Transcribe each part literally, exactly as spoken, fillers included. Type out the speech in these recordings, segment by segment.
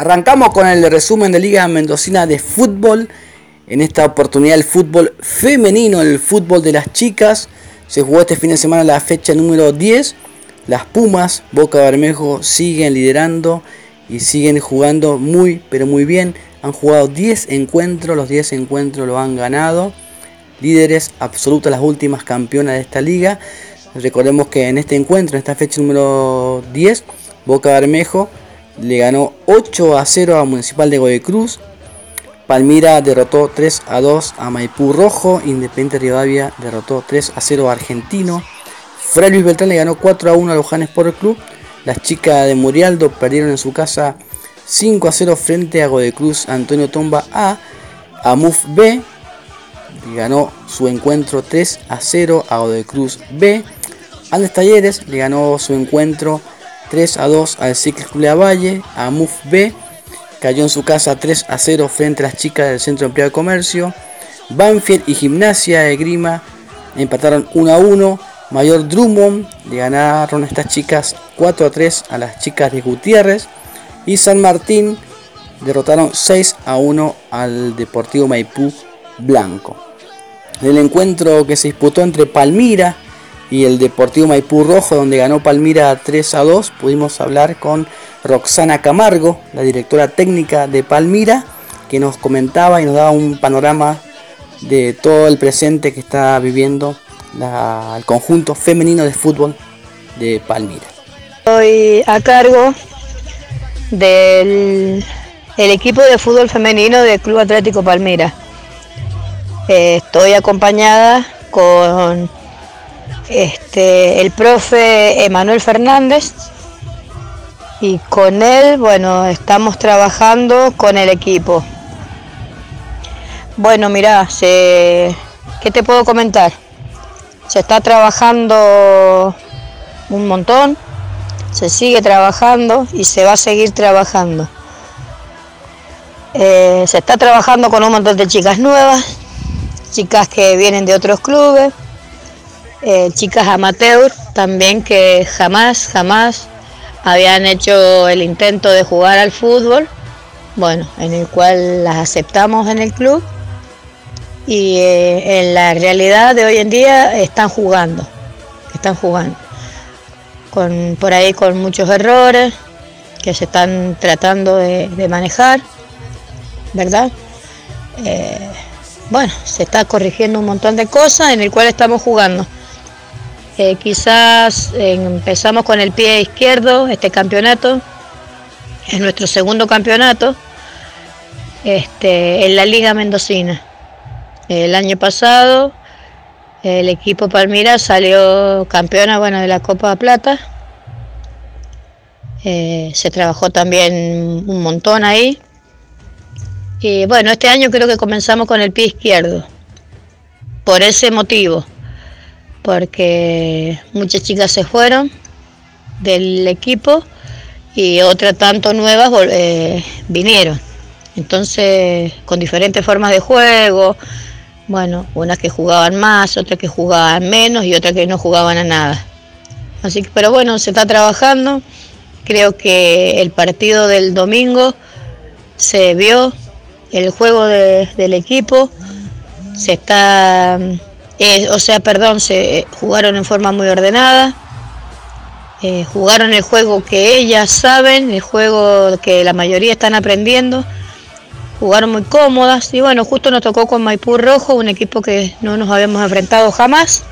Arrancamos con el resumen de Liga Mendocina de Fútbol. En esta oportunidad el fútbol femenino, el fútbol de las chicas. Se jugó este fin de semana la fecha número diez. Las Pumas, Boca Bermejo, siguen liderando y siguen jugando muy, pero muy bien. Han jugado diez encuentros, los diez encuentros lo han ganado. Líderes absolutas, las últimas campeonas de esta liga. Recordemos que en este encuentro, en esta fecha número diez, Boca Bermejo le ganó ocho a cero a Municipal de Godoy Cruz. Palmira derrotó tres a dos a Maipú Rojo. Independiente Rivadavia derrotó tres a cero a Argentino. Fray Luis Beltrán le ganó cuatro a uno a Luján Sport Club. Las chicas de Murialdo perdieron en su casa cinco a cero frente a Godoy Cruz Antonio Tomba A. Amuf B le ganó su encuentro tres a cero a Godoy Cruz B. Andes Talleres le ganó su encuentro tres a dos al Ciclis Club de Valle. Amuf B cayó en su casa tres a cero frente a las chicas del Centro de Empleo de Comercio. Banfield y Gimnasia de Grima empataron uno a uno. Mayor Drummond le ganaron a estas chicas cuatro a tres a las chicas de Gutiérrez. Y San Martín derrotaron seis a uno al Deportivo Maipú Blanco. En el encuentro que se disputó entre Palmira y el Deportivo Maipú Rojo, donde ganó Palmira tres a dos, pudimos hablar con Roxana Camargo, la directora técnica de Palmira, que nos comentaba y nos daba un panorama de todo el presente que está viviendo la, el conjunto femenino de fútbol de Palmira. Estoy a cargo del el equipo de fútbol femenino del Club Atlético Palmira. Eh, estoy acompañada con este, el profe Emanuel Fernández, y con él, bueno, estamos trabajando con el equipo. Bueno, mirá, se, ¿qué te puedo comentar? Se está trabajando un montón, se sigue trabajando y se va a seguir trabajando. Eh, se está trabajando con un montón de chicas nuevas, chicas que vienen de otros clubes, eh, chicas amateur también que jamás, jamás habían hecho el intento de jugar al fútbol, bueno, en el cual las aceptamos en el club y eh, en la realidad de hoy en día están jugando, están jugando, con, por ahí con muchos errores que se están tratando de, de manejar, ¿verdad? Eh, bueno, se está corrigiendo un montón de cosas en el cual estamos jugando. Eh, quizás eh, empezamos con el pie izquierdo este campeonato, es nuestro segundo campeonato este, en la Liga Mendocina. El año pasado el equipo Palmira salió campeona, bueno, de la Copa Plata. Eh, se trabajó también un montón ahí. Y bueno, este año creo que comenzamos con el pie izquierdo, por ese motivo, porque muchas chicas se fueron del equipo y otras tanto nuevas eh, vinieron. Entonces, con diferentes formas de juego, bueno, unas que jugaban más, otras que jugaban menos y otras que no jugaban a nada. Así que, pero bueno, se está trabajando. Creo que el partido del domingo se vio el juego de, del equipo, se está, eh, o sea, perdón, se eh, jugaron en forma muy ordenada, eh, jugaron el juego que ellas saben, el juego que la mayoría están aprendiendo, jugaron muy cómodas y bueno, justo nos tocó con Maipú Rojo, un equipo que no nos habíamos enfrentado jamás.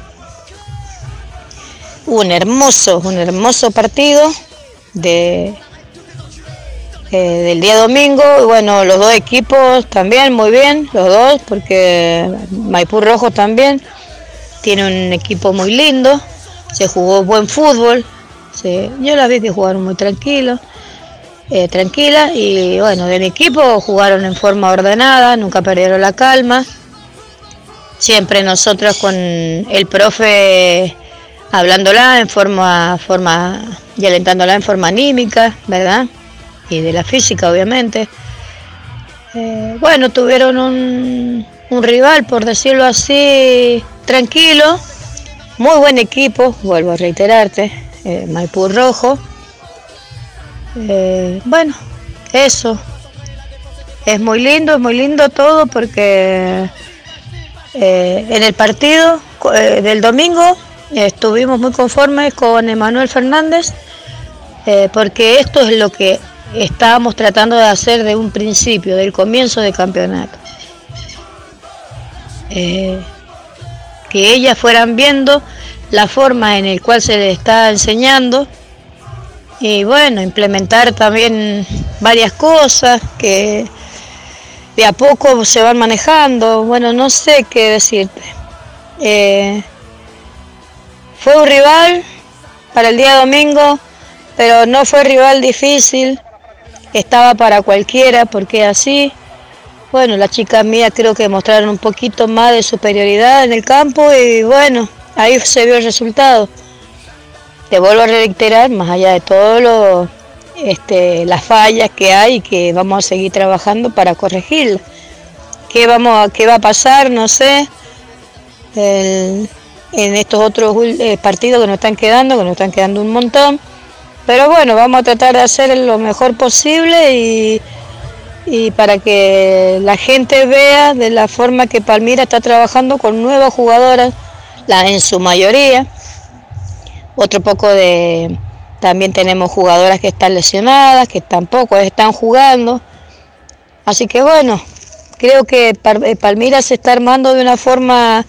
Un hermoso, un hermoso partido de Eh, del día domingo, y bueno, los dos equipos también muy bien, los dos, porque Maipú Rojo también tiene un equipo muy lindo, se jugó buen fútbol, se, yo la vi que jugaron muy tranquilos, eh, tranquila, y bueno, de mi equipo jugaron en forma ordenada, nunca perdieron la calma, siempre nosotros con el profe hablándola en forma, forma y alentándola en forma anímica, ¿verdad? Y de la física, obviamente. Eh, bueno, tuvieron un, un rival, por decirlo así, tranquilo, muy buen equipo, vuelvo a reiterarte, eh, Maipú Rojo. Eh, bueno, eso, es muy lindo, es muy lindo todo porque eh, en el partido eh, del domingo eh, estuvimos muy conformes con Emanuel Fernández eh, porque esto es lo que estábamos tratando de hacer de un principio, del comienzo del campeonato. Eh, que ellas fueran viendo la forma en la cual se les está enseñando y bueno, implementar también varias cosas que de a poco se van manejando. Bueno, no sé qué decirte. Eh, fue un rival para el día domingo, pero no fue rival difícil, estaba para cualquiera porque así. Bueno, las chicas mías creo que mostraron un poquito más de superioridad en el campo y bueno, ahí se vio el resultado. Te vuelvo a reiterar, más allá de todo lo, este, las fallas que hay, que vamos a seguir trabajando para corregirlas. ¿Qué, vamos a, qué va a pasar? No sé. El, en estos otros eh, partidos que nos están quedando, que nos están quedando un montón. Pero bueno, vamos a tratar de hacer lo mejor posible y... y para que la gente vea de la forma que Palmira está trabajando con nuevas jugadoras, la, en su mayoría. Otro poco de... También tenemos jugadoras que están lesionadas, que tampoco están jugando. Así que bueno, creo que Palmira se está armando de una forma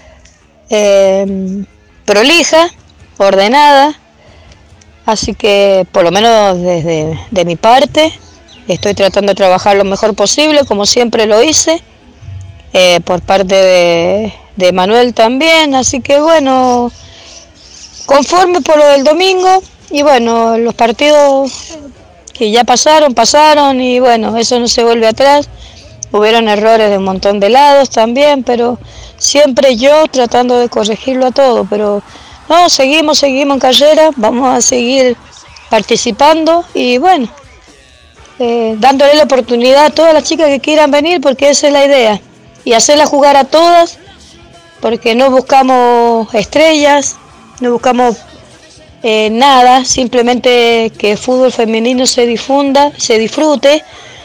eh, prolija, ordenada. Así que por lo menos desde de mi parte, estoy tratando de trabajar lo mejor posible, como siempre lo hice, eh, por parte de, de Manuel también, así que bueno, conforme por lo del domingo, y bueno, los partidos que ya pasaron, pasaron, y bueno, eso no se vuelve atrás, hubieron errores de un montón de lados también, pero siempre yo tratando de corregirlo a todo, pero no, seguimos, seguimos en carrera, vamos a seguir participando, y bueno, Eh, dándole la oportunidad a todas las chicas que quieran venir porque esa es la idea y hacerlas jugar a todas porque no buscamos estrellas, no buscamos eh, nada, simplemente que el fútbol femenino se difunda, se disfrute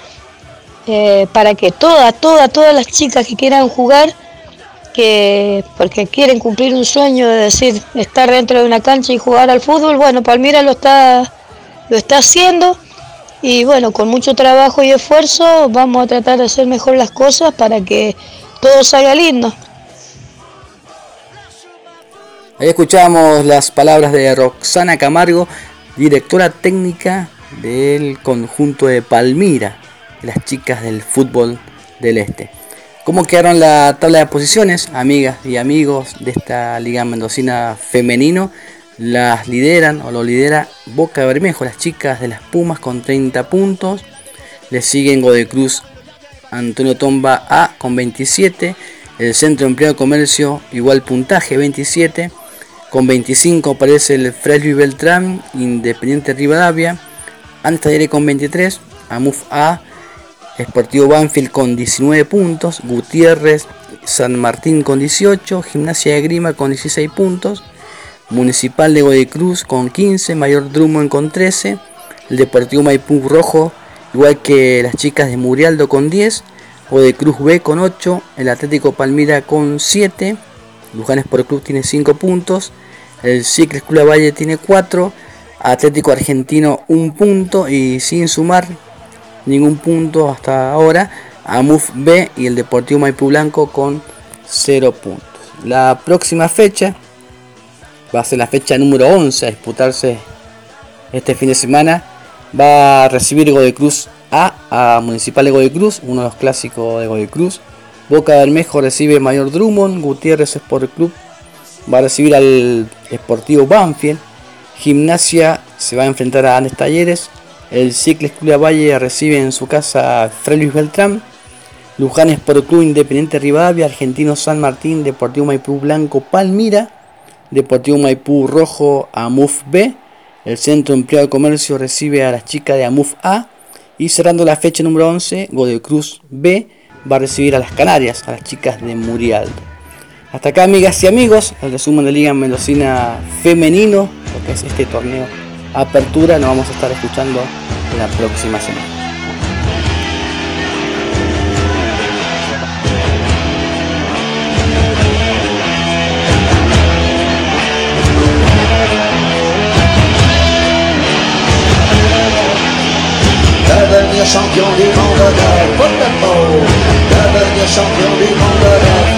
eh, para que todas, todas, todas las chicas que quieran jugar, que porque quieren cumplir un sueño de decir estar dentro de una cancha y jugar al fútbol, bueno, Palmira lo está, lo está haciendo. Y bueno, con mucho trabajo y esfuerzo vamos a tratar de hacer mejor las cosas para que todo salga lindo. Ahí escuchamos las palabras de Roxana Camargo, directora técnica del conjunto de Palmira, las chicas del fútbol del Este. ¿Cómo quedaron la tabla de posiciones, amigas y amigos de esta Liga Mendocina Femenino? Las lideran o lo lidera Boca Bermejo, las chicas de las Pumas con treinta puntos. Le siguen Godoy Cruz Antonio Tomba A con veintisiete. El Centro de Empleo de Comercio igual puntaje veintisiete. Con veinticinco aparece el Fray Luis Beltrán, Independiente Rivadavia. Antes Talleres con veintitrés. AMUF A, Sportivo Banfield con diecinueve puntos. Gutiérrez San Martín con dieciocho. Gimnasia de Grima con dieciséis puntos. Municipal de Godoy Cruz con quince, Mayor Drummond con trece, el Deportivo Maipú Rojo, igual que las chicas de Murialdo con diez, Godoy Cruz B con ocho, el Atlético Palmira con siete, Luján Sport Club tiene cinco puntos, el Cicles Club Valle tiene cuatro, Atlético Argentino un punto y sin sumar ningún punto hasta ahora, AMUF B y el Deportivo Maipú Blanco con cero puntos. La próxima fecha va a ser la fecha número once a disputarse este fin de semana. Va a recibir Godoy Cruz A a Municipal de Godoy Cruz, uno de los clásicos de Godoy Cruz. Boca Bermejo recibe Mayor Drummond. Gutiérrez Sport Club va a recibir al Sportivo Banfield. Gimnasia se va a enfrentar a Andes Talleres. El Cicles Club Valle recibe en su casa a Fray Luis Beltrán. Luján Sport Club Independiente Rivadavia. Argentino San Martín. Deportivo Maipú Blanco Palmira. Deportivo Maipú Rojo AMUF B. El Centro de Empleo de Comercio recibe a las chicas de AMUF A. Y cerrando la fecha número once, Godoy Cruz B va a recibir a las Canarias, a las chicas de Murialdo. Hasta acá, amigas y amigos, el resumen de Liga Mendocina Femenino, lo que es este torneo Apertura. Nos vamos a estar escuchando la próxima semana. champion du monde de football, devenir champion du monde de